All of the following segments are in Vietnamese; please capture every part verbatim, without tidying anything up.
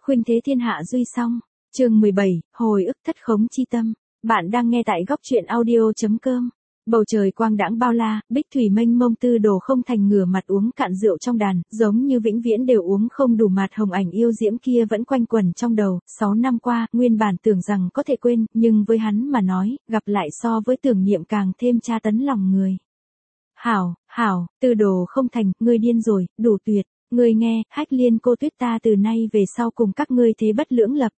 Khuynh thế thiên hạ duy song. Chương mười bảy, hồi ức thất khống chi tâm. Bạn đang nghe tại góc truyện audio chấm com. Bầu trời quang đãng bao la, bích thủy mênh mông Tư Đồ Không Thành ngửa mặt uống cạn rượu trong đàn, giống như vĩnh viễn đều uống không đủ mạt hồng ảnh yêu diễm kia vẫn quanh quẩn trong đầu. Sáu năm qua, nguyên bản tưởng rằng có thể quên, nhưng với hắn mà nói, gặp lại so với tưởng niệm càng thêm tra tấn lòng người. Hảo, hảo, Tư Đồ Không Thành, ngươi điên rồi, đủ tuyệt. Ngươi nghe, Hách Liên cô tuyết ta từ nay về sau cùng các ngươi thế bất lưỡng lập.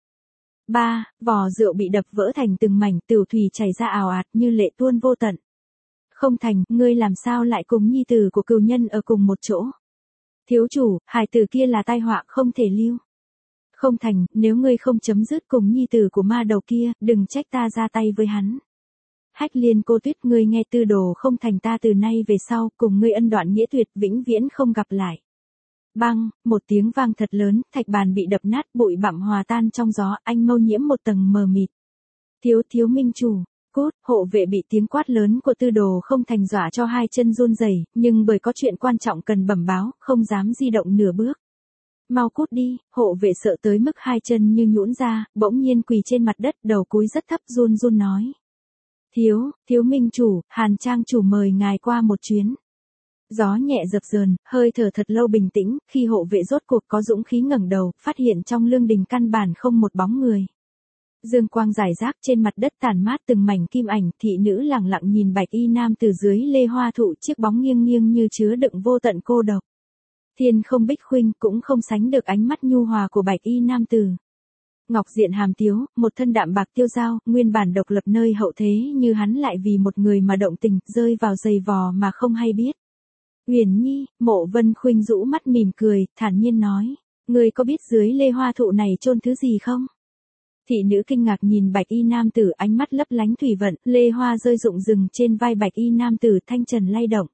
Ba, vò rượu bị đập vỡ thành từng mảnh, tửu thủy chảy ra ào ạt như lệ tuôn vô tận. Không Thành, ngươi làm sao lại cùng nhi tử của cừu nhân ở cùng một chỗ? Thiếu chủ, hài tử kia là tai họa không thể lưu. Không Thành, nếu ngươi không chấm dứt cùng nhi tử của ma đầu kia, đừng trách ta ra tay với hắn. Hách Liên cô tuyết, ngươi nghe, Tư Đồ Không Thành ta từ nay về sau, cùng ngươi ân đoạn nghĩa tuyệt, vĩnh viễn không gặp lại. Bang, một tiếng vang thật lớn, thạch bàn bị đập nát, bụi bặm hòa tan trong gió, anh mâu nhiễm một tầng mờ mịt. Thiếu thiếu minh chủ, cốt, hộ vệ bị tiếng quát lớn của Tư Đồ Không Thành dọa cho hai chân run rẩy, nhưng bởi có chuyện quan trọng cần bẩm báo, không dám di động nửa bước. Mau cút đi, hộ vệ sợ tới mức hai chân như nhũn ra, bỗng nhiên quỳ trên mặt đất, đầu cúi rất thấp run run nói. Thiếu, thiếu minh chủ, Hàn Trang chủ mời ngài qua một chuyến. Gió nhẹ dập dờn, hơi thở thật lâu bình tĩnh, khi hộ vệ rốt cuộc có dũng khí ngẩng đầu, phát hiện trong lương đình căn bản không một bóng người. Dương quang rải rác trên mặt đất tàn mát từng mảnh kim ảnh, thị nữ lẳng lặng nhìn bạch y nam từ dưới lê hoa thụ, chiếc bóng nghiêng nghiêng như chứa đựng vô tận cô độc. Thiên không bích khuynh cũng không sánh được ánh mắt nhu hòa của bạch y nam tử. Ngọc diện hàm tiếu, một thân đạm bạc tiêu dao, nguyên bản độc lập nơi hậu thế như hắn lại vì một người mà động tình, rơi vào giày vò mà không hay biết. Uyển Nhi, Mộ Vân Khuynh rũ mắt mỉm cười, thản nhiên nói, ngươi có biết dưới lê hoa thụ này chôn thứ gì không? Thị nữ kinh ngạc nhìn bạch y nam tử, ánh mắt lấp lánh thủy vận, lê hoa rơi rụng rừng trên vai bạch y nam tử, thanh trần lay động.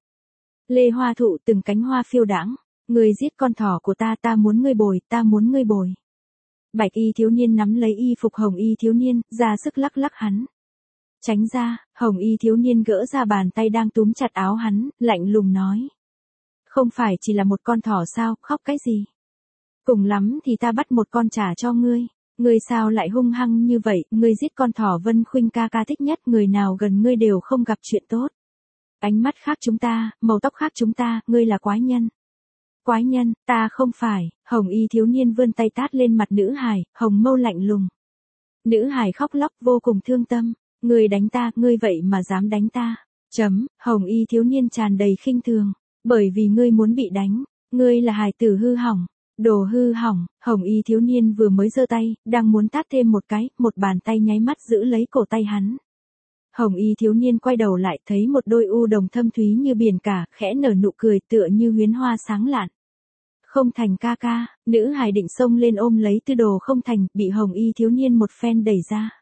Lê hoa thụ từng cánh hoa phiêu đãng, ngươi giết con thỏ của ta, ta muốn ngươi bồi, ta muốn ngươi bồi. Bạch y thiếu niên nắm lấy y phục hồng y thiếu niên, ra sức lắc lắc hắn. Tránh ra, hồng y thiếu niên gỡ ra bàn tay đang túm chặt áo hắn, lạnh lùng nói. Không phải chỉ là một con thỏ sao, khóc cái gì? Cùng lắm thì ta bắt một con trả cho ngươi. Ngươi sao lại hung hăng như vậy, ngươi giết con thỏ Vân Khuynh ca ca thích nhất, người nào gần ngươi đều không gặp chuyện tốt. Ánh mắt khác chúng ta, màu tóc khác chúng ta, ngươi là quái nhân. Quái nhân, ta không phải, hồng y thiếu niên vươn tay tát lên mặt nữ hài, hồng mâu lạnh lùng. Nữ hài khóc lóc vô cùng thương tâm, ngươi đánh ta, ngươi vậy mà dám đánh ta. Chấm, hồng y thiếu niên tràn đầy khinh thường. Bởi vì ngươi muốn bị đánh, ngươi là hài tử hư hỏng, đồ hư hỏng, hồng y thiếu niên vừa mới giơ tay, đang muốn tát thêm một cái, một bàn tay nháy mắt giữ lấy cổ tay hắn. Hồng y thiếu niên quay đầu lại thấy một đôi u đồng thâm thúy như biển cả, khẽ nở nụ cười tựa như huyến hoa sáng lạn. Không Thành ca ca, nữ hài định xông lên ôm lấy Tư Đồ Không Thành, bị hồng y thiếu niên một phen đẩy ra.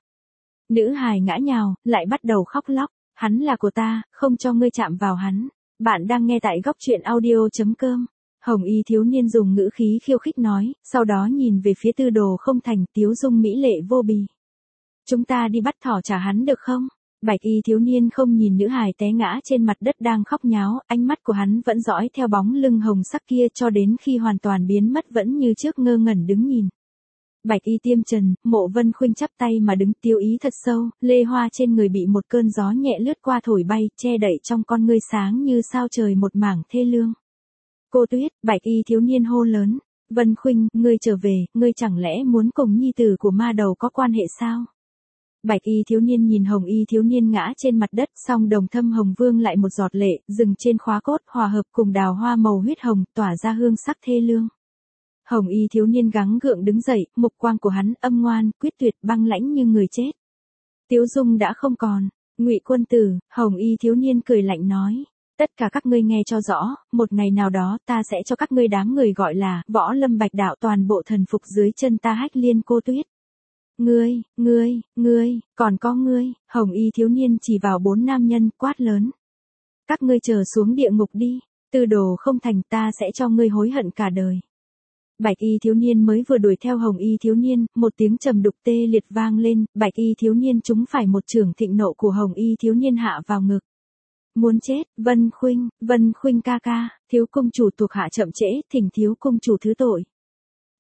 Nữ hài ngã nhào, lại bắt đầu khóc lóc, hắn là của ta, không cho ngươi chạm vào hắn. Bạn đang nghe tại góc truyện audio chấm com. Hồng y thiếu niên dùng ngữ khí khiêu khích nói, sau đó nhìn về phía Tư Đồ Không Thành, tiếu dung mỹ lệ vô bì. Chúng ta đi bắt thỏ trả hắn được không? Bạch y thiếu niên không nhìn nữ hài té ngã trên mặt đất đang khóc nháo, ánh mắt của hắn vẫn dõi theo bóng lưng hồng sắc kia cho đến khi hoàn toàn biến mất vẫn như trước ngơ ngẩn đứng nhìn. Bạch y tiêm trần, Mộ Vân Khuynh chắp tay mà đứng, tiêu ý thật sâu, lê hoa trên người bị một cơn gió nhẹ lướt qua thổi bay, che đậy trong con ngươi sáng như sao trời một mảng thê lương. Cô tuyết, bạch y thiếu niên hô lớn, Vân Khuynh, ngươi trở về, ngươi chẳng lẽ muốn cùng nhi tử của ma đầu có quan hệ sao? Bạch y thiếu niên nhìn hồng y thiếu niên ngã trên mặt đất, song đồng thâm hồng vương lại một giọt lệ, dừng trên khóa cốt, hòa hợp cùng đào hoa màu huyết hồng, tỏa ra hương sắc thê lương. Hồng y thiếu niên gắng gượng đứng dậy, mục quang của hắn âm ngoan, quyết tuyệt, băng lãnh như người chết. Tiếu dung đã không còn. Ngụy quân tử, hồng y thiếu niên cười lạnh nói, tất cả các ngươi nghe cho rõ, một ngày nào đó ta sẽ cho các ngươi đám người gọi là võ lâm bạch đạo toàn bộ thần phục dưới chân ta Hách Liên cô tuyết. Ngươi, ngươi, ngươi, còn có ngươi, hồng y thiếu niên chỉ vào bốn nam nhân, quát lớn. Các ngươi chờ xuống địa ngục đi, Tư Đồ Không Thành, ta sẽ cho ngươi hối hận cả đời. Bạch y thiếu niên mới vừa đuổi theo hồng y thiếu niên, một tiếng trầm đục tê liệt vang lên, bạch y thiếu niên trúng phải một chưởng thịnh nộ của hồng y thiếu niên hạ vào ngực. Muốn chết, Vân Khuynh, Vân Khuynh ca ca, thiếu công chủ thuộc hạ chậm trễ, thỉnh thiếu công chủ thứ tội.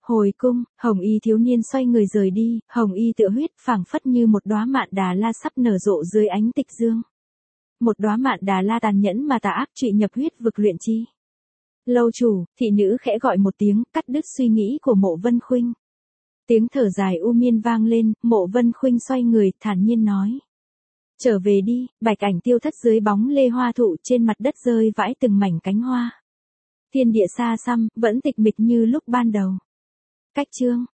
Hồi cung, hồng y thiếu niên xoay người rời đi, hồng y tựa huyết phảng phất như một đóa mạn đà la sắp nở rộ dưới ánh tịch dương. Một đóa mạn đà la tàn nhẫn mà tà ác trụy nhập huyết vực luyện chi. Lâu chủ, thị nữ khẽ gọi một tiếng, cắt đứt suy nghĩ của Mộ Vân Khuynh. Tiếng thở dài u miên vang lên, Mộ Vân Khuynh xoay người, thản nhiên nói. Trở về đi, bạch ảnh tiêu thất dưới bóng lê hoa thụ trên mặt đất rơi vãi từng mảnh cánh hoa. Thiên địa xa xăm, vẫn tịch mịch như lúc ban đầu. Cách chương.